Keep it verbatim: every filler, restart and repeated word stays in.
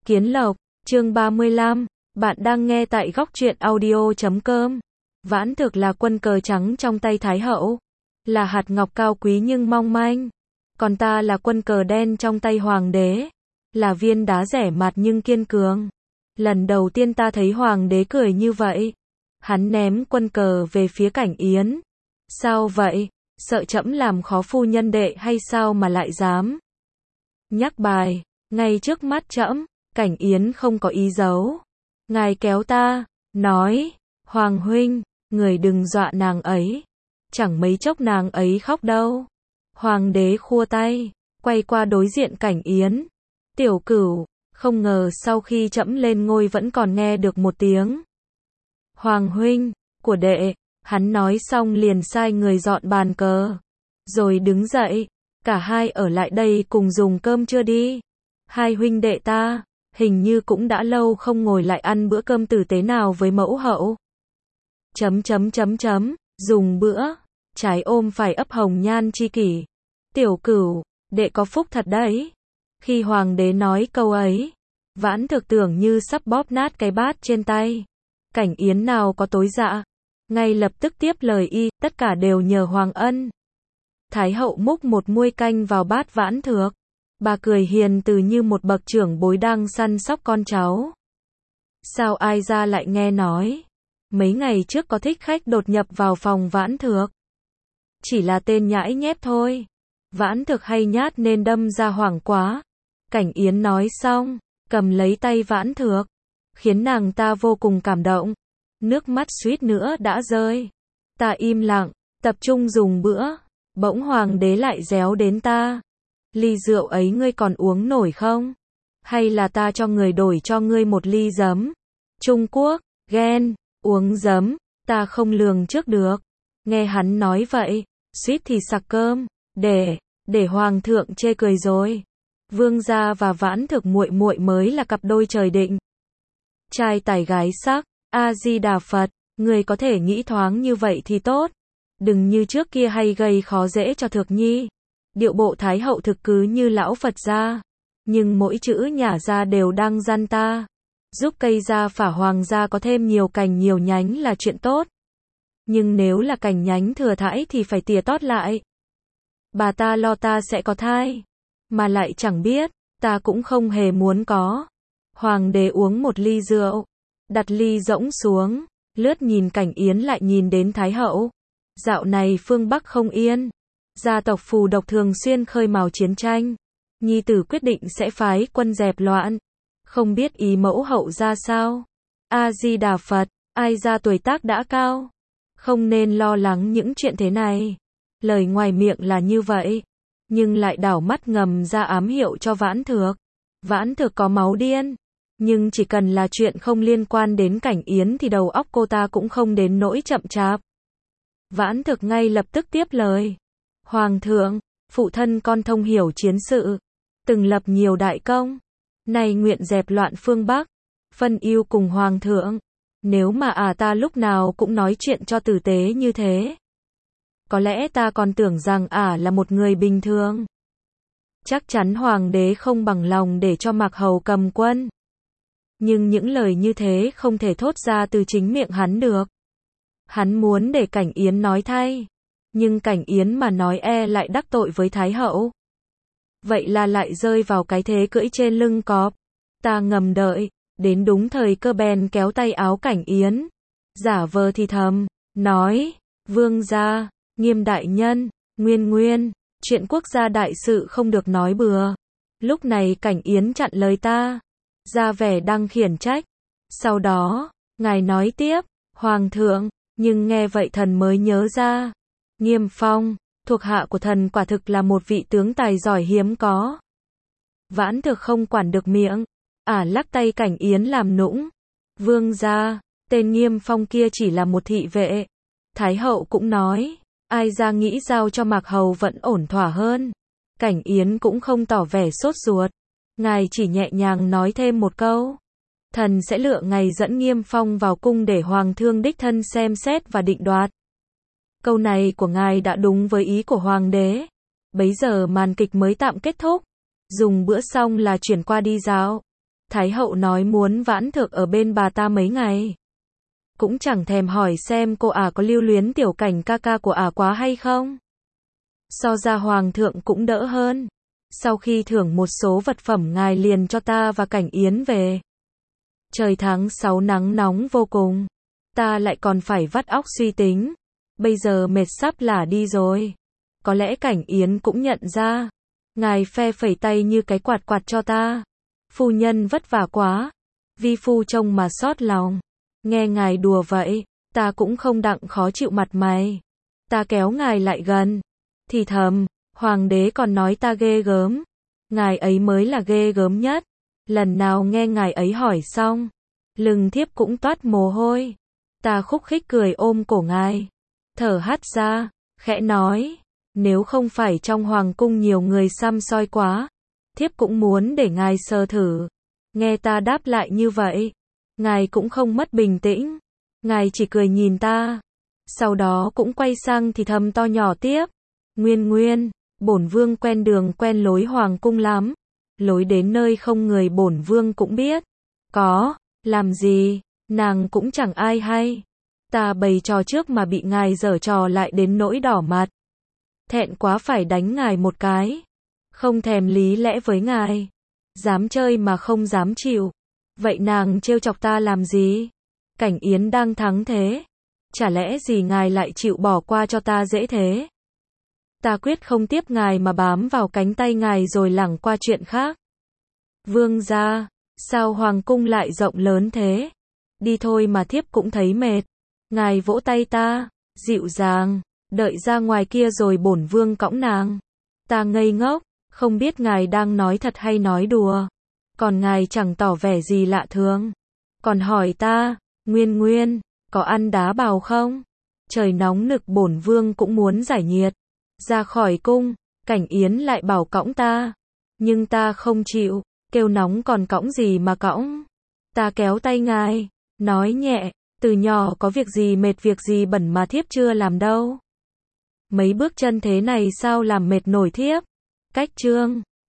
Kiến Lộc, chương ba mươi lăm, bạn đang nghe tại góc truyện audio chấm com. Vãn Thực là quân cờ trắng trong tay Thái hậu, là hạt ngọc cao quý nhưng mong manh. Còn ta là quân cờ đen trong tay hoàng đế, là viên đá rẻ mạt nhưng kiên cường. Lần đầu tiên ta thấy hoàng đế cười như vậy. Hắn ném quân cờ về phía Cảnh Yến. Sao vậy? Sợ trẫm làm khó phu nhân đệ hay sao mà lại dám? Nhắc bài, ngay trước mắt trẫm, Cảnh Yến không có ý giấu. Ngài kéo ta, nói, Hoàng huynh, người đừng dọa nàng ấy. Chẳng mấy chốc nàng ấy khóc đâu. Hoàng đế khua tay, quay qua đối diện Cảnh Yến. Tiểu Cửu, không ngờ sau khi trẫm lên ngôi vẫn còn nghe được một tiếng Hoàng huynh, của đệ. Hắn nói xong liền sai người dọn bàn cờ. Rồi đứng dậy, cả hai ở lại đây cùng dùng cơm trưa đi. Hai huynh đệ ta, hình như cũng đã lâu không ngồi lại ăn bữa cơm tử tế nào với mẫu hậu. Chấm chấm chấm chấm, dùng bữa, trái ôm phải ấp hồng nhan chi kỷ. Tiểu Cửu, đệ có phúc thật đấy. Khi hoàng đế nói câu ấy, Vãn Thực tưởng như sắp bóp nát cái bát trên tay. Cảnh Yến nào có tối dạ, ngay lập tức tiếp lời y, tất cả đều nhờ Hoàng ân. Thái hậu múc một muôi canh vào bát Vãn Thực. Bà cười hiền từ như một bậc trưởng bối đang săn sóc con cháu. Sao ai ra lại nghe nói, mấy ngày trước có thích khách đột nhập vào phòng Vãn Thực. Chỉ là tên nhãi nhép thôi. Vãn Thực hay nhát nên đâm ra hoảng quá. Cảnh Yến nói xong, cầm lấy tay Vãn Thực, khiến nàng ta vô cùng cảm động. Nước mắt suýt nữa đã rơi. Ta im lặng, tập trung dùng bữa. Bỗng hoàng đế lại réo đến ta. Ly rượu ấy ngươi còn uống nổi không? Hay là ta cho người đổi cho ngươi một ly giấm? Trung Quốc, ghen, uống giấm, ta không lường trước được. Nghe hắn nói vậy, suýt thì sặc cơm. Để, để hoàng thượng chê cười rồi. Vương gia và Vãn Thực muội muội mới là cặp đôi trời định. Trai tài gái sắc. A Di Đà Phật, người có thể nghĩ thoáng như vậy thì tốt. Đừng như trước kia hay gây khó dễ cho Thực Nhi. Điệu bộ Thái hậu thực cứ như lão Phật gia. Nhưng mỗi chữ nhả ra đều đang gian ta. Giúp cây gia phả hoàng gia có thêm nhiều cành nhiều nhánh là chuyện tốt. Nhưng nếu là cành nhánh thừa thãi thì phải tỉa tót lại. Bà ta lo ta sẽ có thai. Mà lại chẳng biết, ta cũng không hề muốn có. Hoàng đế uống một ly rượu. Đặt ly rỗng xuống, lướt nhìn Cảnh Yến lại nhìn đến Thái hậu. Dạo này phương Bắc không yên. Gia tộc Phù Độc thường xuyên khơi mào chiến tranh. Nhi tử quyết định sẽ phái quân dẹp loạn. Không biết ý mẫu hậu ra sao? A Di Đà Phật, ai ra tuổi tác đã cao. Không nên lo lắng những chuyện thế này. Lời ngoài miệng là như vậy. Nhưng lại đảo mắt ngầm ra ám hiệu cho Vãn Thực. Vãn Thực có máu điên. Nhưng chỉ cần là chuyện không liên quan đến Cảnh Yến thì đầu óc cô ta cũng không đến nỗi chậm chạp. Vãn Thực ngay lập tức tiếp lời. Hoàng thượng, phụ thân con thông hiểu chiến sự. Từng lập nhiều đại công. Nay nguyện dẹp loạn phương Bắc. Phân ưu cùng Hoàng thượng. Nếu mà à ta lúc nào cũng nói chuyện cho tử tế như thế. Có lẽ ta còn tưởng rằng à là một người bình thường. Chắc chắn Hoàng đế không bằng lòng để cho Mạc Hầu cầm quân. Nhưng những lời như thế không thể thốt ra từ chính miệng hắn được. Hắn muốn để Cảnh Yến nói thay. Nhưng Cảnh Yến mà nói e lại đắc tội với Thái hậu. Vậy là lại rơi vào cái thế cưỡi trên lưng cọp. Ta ngầm đợi, đến đúng thời cơ bèn kéo tay áo Cảnh Yến. Giả vờ thì thầm, nói, vương gia, Nghiêm đại nhân, Nguyên Nguyên, chuyện quốc gia đại sự không được nói bừa. Lúc này Cảnh Yến chặn lời ta. Ra vẻ đang khiển trách. Sau đó, ngài nói tiếp, Hoàng thượng, nhưng nghe vậy thần mới nhớ ra. Nghiêm Phong, thuộc hạ của thần quả thực là một vị tướng tài giỏi hiếm có. Vãn Thực không quản được miệng. Ả lắc tay Cảnh Yến làm nũng. Vương gia, tên Nghiêm Phong kia chỉ là một thị vệ. Thái hậu cũng nói, ai ra nghĩ giao cho Mạc Hầu vẫn ổn thỏa hơn. Cảnh Yến cũng không tỏ vẻ sốt ruột. Ngài chỉ nhẹ nhàng nói thêm một câu. Thần sẽ lựa ngày dẫn Nghiêm Phong vào cung để Hoàng thương đích thân xem xét và định đoạt. Câu này của ngài đã đúng với ý của Hoàng đế. Bấy giờ màn kịch mới tạm kết thúc. Dùng bữa xong là chuyển qua đi dạo. Thái hậu nói muốn vãn thược ở bên bà ta mấy ngày. Cũng chẳng thèm hỏi xem cô ả có lưu luyến tiểu cảnh ca ca của ả quá hay không. So ra hoàng thượng cũng đỡ hơn. Sau khi thưởng một số vật phẩm ngài liền cho ta và Cảnh Yến về. Trời tháng sáu nắng nóng vô cùng. Ta lại còn phải vắt óc suy tính. Bây giờ mệt sắp lả đi rồi. Có lẽ Cảnh Yến cũng nhận ra. Ngài phe phẩy tay như cái quạt quạt cho ta. Phu nhân vất vả quá. Vi phu trông mà xót lòng. Nghe ngài đùa vậy, ta cũng không đặng khó chịu mặt mày. Ta kéo ngài lại gần. Thì thầm, hoàng đế còn nói ta ghê gớm. Ngài ấy mới là ghê gớm nhất. Lần nào nghe ngài ấy hỏi xong, lưng thiếp cũng toát mồ hôi. Ta khúc khích cười ôm cổ ngài. Thở hắt ra, khẽ nói. Nếu không phải trong hoàng cung nhiều người xăm soi quá, thiếp cũng muốn để ngài sờ thử. Nghe ta đáp lại như vậy, ngài cũng không mất bình tĩnh. Ngài chỉ cười nhìn ta. Sau đó cũng quay sang thì thầm to nhỏ tiếp. Nguyên Nguyên, bổn vương quen đường quen lối hoàng cung lắm. Lối đến nơi không người bổn vương cũng biết. Có, làm gì, nàng cũng chẳng ai hay. Ta bày trò trước mà bị ngài giở trò lại đến nỗi đỏ mặt. Thẹn quá phải đánh ngài một cái. Không thèm lý lẽ với ngài. Dám chơi mà không dám chịu. Vậy nàng trêu chọc ta làm gì? Cảnh Yến đang thắng thế. Chả lẽ gì ngài lại chịu bỏ qua cho ta dễ thế? Ta quyết không tiếp ngài mà bám vào cánh tay ngài rồi lảng qua chuyện khác. Vương gia, sao hoàng cung lại rộng lớn thế? Đi thôi mà thiếp cũng thấy mệt. Ngài vỗ tay ta, dịu dàng, đợi ra ngoài kia rồi bổn vương cõng nàng. Ta ngây ngốc, không biết ngài đang nói thật hay nói đùa. Còn ngài chẳng tỏ vẻ gì lạ thường. Còn hỏi ta, Nguyên Nguyên, có ăn đá bào không? Trời nóng nực bổn vương cũng muốn giải nhiệt. Ra khỏi cung, Cảnh Yến lại bảo cõng ta. Nhưng ta không chịu, kêu nóng còn cõng gì mà cõng. Ta kéo tay ngài, nói nhẹ, từ nhỏ có việc gì mệt việc gì bẩn mà thiếp chưa làm đâu. Mấy bước chân thế này sao làm mệt nổi thiếp. Cách chương